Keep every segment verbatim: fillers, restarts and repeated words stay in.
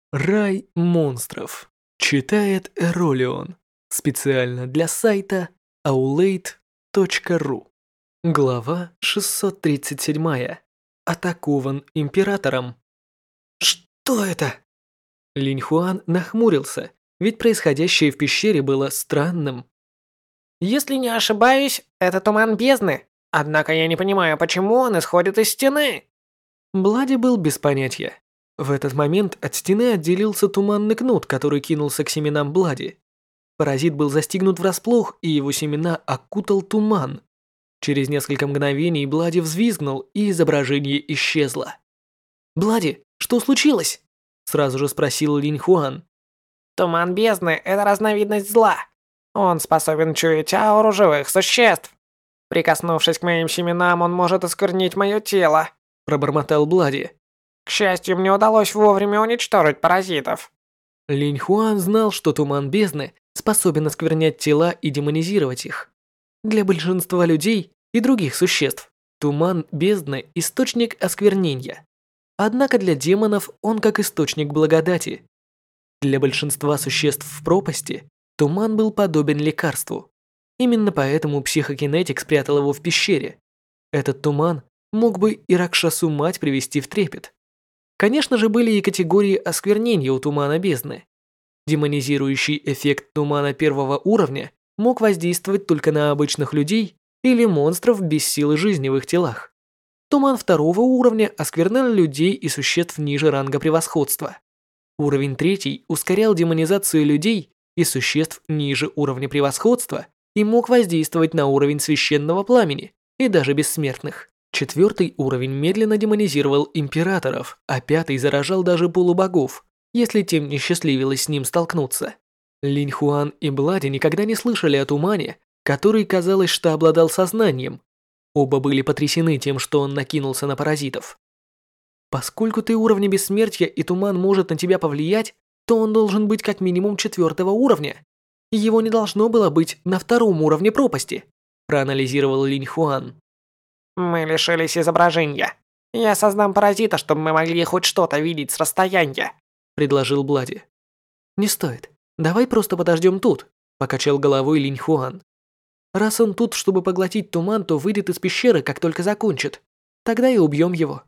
Рай монстров. Читает Эролион. Специально для сайта аулейт точка ру. Глава шестьсот тридцать семь. Атакован императором. Что это? Линь Хуан нахмурился, ведь происходящее в пещере было странным. Если не ошибаюсь, это туман бездны. Однако я не понимаю, почему он исходит из стены. Блади был без понятия. В этот момент от стены отделился туманный кнут, который кинулся к семенам Блади. Паразит был застигнут врасплох, и его семена окутал туман. Через несколько мгновений Блади взвизгнул, и изображение исчезло. «Блади, что случилось?» – сразу же спросил Линь Хуан. Туман бездны – это разновидность зла. Он способен чуять ауру живых существ. Прикоснувшись к моим семенам, он может осквернить мое тело. Пробормотал Блади. К счастью, мне удалось вовремя уничтожить паразитов. Линь Хуан знал, что туман бездны способен осквернять тела и демонизировать их. Для большинства людей и других существ туман бездны – источник осквернения. Однако для демонов он как источник благодати. Для большинства существ в пропасти туман был подобен лекарству. Именно поэтому психокинетик спрятал его в пещере. Этот туман мог бы и Ракшасу-мать привести в трепет. Конечно же, были и категории осквернения у тумана бездны. Демонизирующий эффект тумана первого уровня мог воздействовать только на обычных людей или монстров без силы жизни в их телах. Туман второго уровня осквернял людей и существ ниже ранга превосходства. Уровень третий ускорял демонизацию людей и существ ниже уровня превосходства и мог воздействовать на уровень священного пламени и даже бессмертных. Четвертый уровень медленно демонизировал императоров, а пятый заражал даже полубогов, если тем не счастливилось с ним столкнуться. Линь Хуан и Блади никогда не слышали о тумане, который, казалось, что обладал сознанием. Оба были потрясены тем, что он накинулся на паразитов. Поскольку ты уровня бессмертия и туман может на тебя повлиять, то он должен быть как минимум четвертого уровня. Его не должно было быть на втором уровне пропасти, проанализировал Линь Хуан. Мы лишились изображения. Я создам паразита, чтобы мы могли хоть что-то видеть с расстояния, предложил Блади. Не стоит. Давай просто подождем тут, покачал головой Линь Хуан. Раз он тут, чтобы поглотить туман, то выйдет из пещеры, как только закончит. Тогда и убьем его.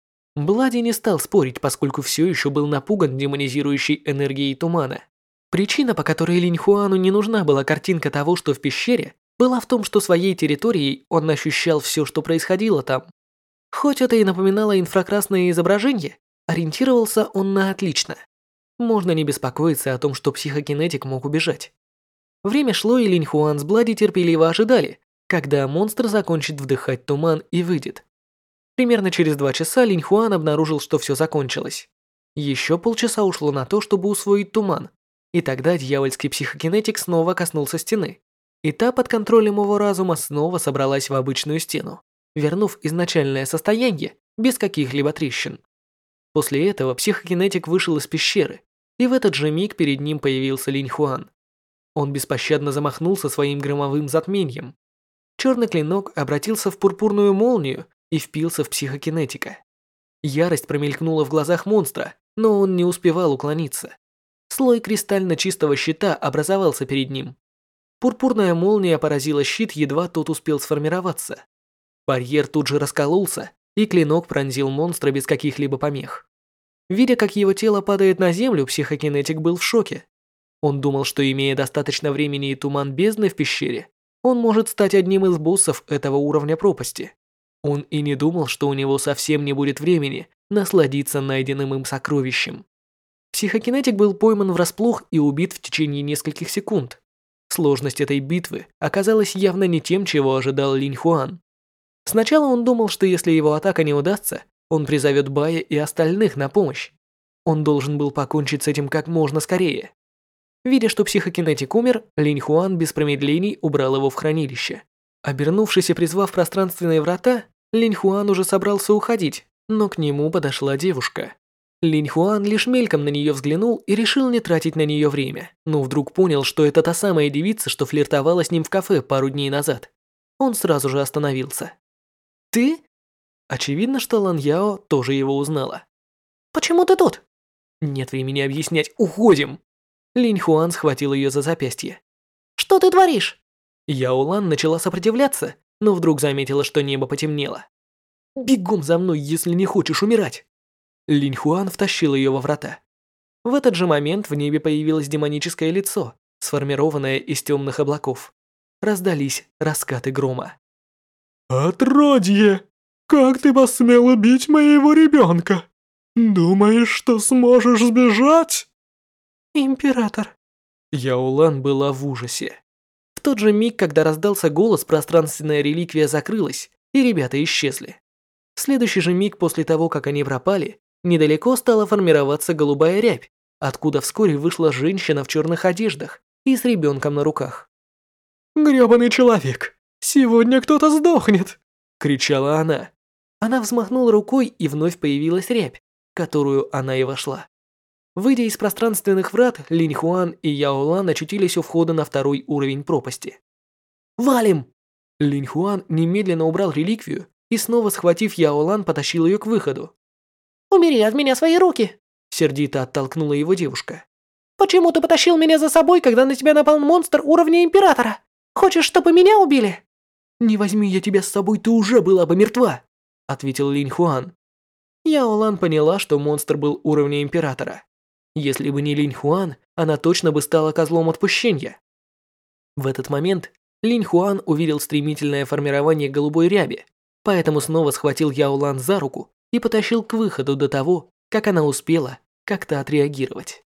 Блади не стал спорить, поскольку все еще был напуган демонизирующей энергией тумана. Причина, по которой Линь Хуану не нужна была картинка того, что в пещере, была в том, что своей территорией он ощущал все, что происходило там. Хоть это и напоминало инфракрасное изображение, ориентировался он на отлично. Можно не беспокоиться о том, что психокинетик мог убежать. Время шло, и Линь Хуан с Блади терпеливо ожидали, когда монстр закончит вдыхать туман и выйдет. Примерно через два часа Линь Хуан обнаружил, что все закончилось. Еще полчаса ушло на то, чтобы усвоить туман, и тогда дьявольский психокинетик снова коснулся стены, и та под контролем его разума снова собралась в обычную стену, вернув изначальное состояние без каких-либо трещин. После этого психокинетик вышел из пещеры, и в этот же миг перед ним появился Линь Хуан. Он беспощадно замахнулся своим громовым затмением. Черный клинок обратился в пурпурную молнию и впился в психокинетика. Ярость промелькнула в глазах монстра, но он не успевал уклониться. Слой кристально чистого щита образовался перед ним. Пурпурная молния поразила щит, едва тот успел сформироваться. Барьер тут же раскололся, и клинок пронзил монстра без каких-либо помех. Видя, как его тело падает на землю, психокинетик был в шоке. Он думал, что, имея достаточно времени и туман бездны в пещере, он может стать одним из боссов этого уровня пропасти. Он и не думал, что у него совсем не будет времени насладиться найденным им сокровищем. Психокинетик был пойман врасплох и убит в течение нескольких секунд. Сложность этой битвы оказалась явно не тем, чего ожидал Линь Хуан. Сначала он думал, что если его атака не удастся, он призовет Бая и остальных на помощь. Он должен был покончить с этим как можно скорее. Видя, что психокинетик умер, Линь Хуан без промедлений убрал его в хранилище. Обернувшись и призвав пространственные врата, Линь Хуан уже собрался уходить, но к нему подошла девушка. Линь Хуан лишь мельком на нее взглянул и решил не тратить на нее время, но вдруг понял, что это та самая девица, что флиртовала с ним в кафе пару дней назад. Он сразу же остановился. «Ты?» Очевидно, что Лан Яо тоже его узнала. «Почему ты тут?» Нет времени объяснять, уходим. Линь Хуан схватил ее за запястье. Что ты творишь? Яо Лан начала сопротивляться, но вдруг заметила, что небо потемнело. Бегом за мной, если не хочешь умирать. Линь Хуан втащил ее во врата. В этот же момент в небе появилось демоническое лицо, сформированное из темных облаков. Раздались раскаты грома. «Отродье! Как ты посмел убить моего ребенка? Думаешь, что сможешь сбежать?» «Император». Яо Лан была в ужасе. В тот же миг, когда раздался голос, пространственная реликвия закрылась, и ребята исчезли. В следующий же миг после того, как они пропали, недалеко стала формироваться голубая рябь, откуда вскоре вышла женщина в черных одеждах и с ребенком на руках. «Грёбаный человек! Сегодня кто-то сдохнет!» — кричала она. Она взмахнула рукой, и вновь появилась рябь, в которую она и вошла. Выйдя из пространственных врат, Линь Хуан и Яо Лан очутились у входа на второй уровень пропасти. «Валим!» Линь Хуан немедленно убрал реликвию и снова, схватив Яо Лан, потащил ее к выходу. «Убери от меня свои руки!» Сердито оттолкнула его девушка. «Почему ты потащил меня за собой, когда на тебя напал монстр уровня Императора? Хочешь, чтобы меня убили?» «Не возьми я тебя с собой, ты уже была бы мертва!» ответил Линь Хуан. Яо Лан поняла, что монстр был уровня Императора. Если бы не Линь Хуан, она точно бы стала козлом отпущения. В этот момент Линь Хуан увидел стремительное формирование голубой ряби, поэтому снова схватил Яо Лан за руку и потащил к выходу до того, как она успела как-то отреагировать.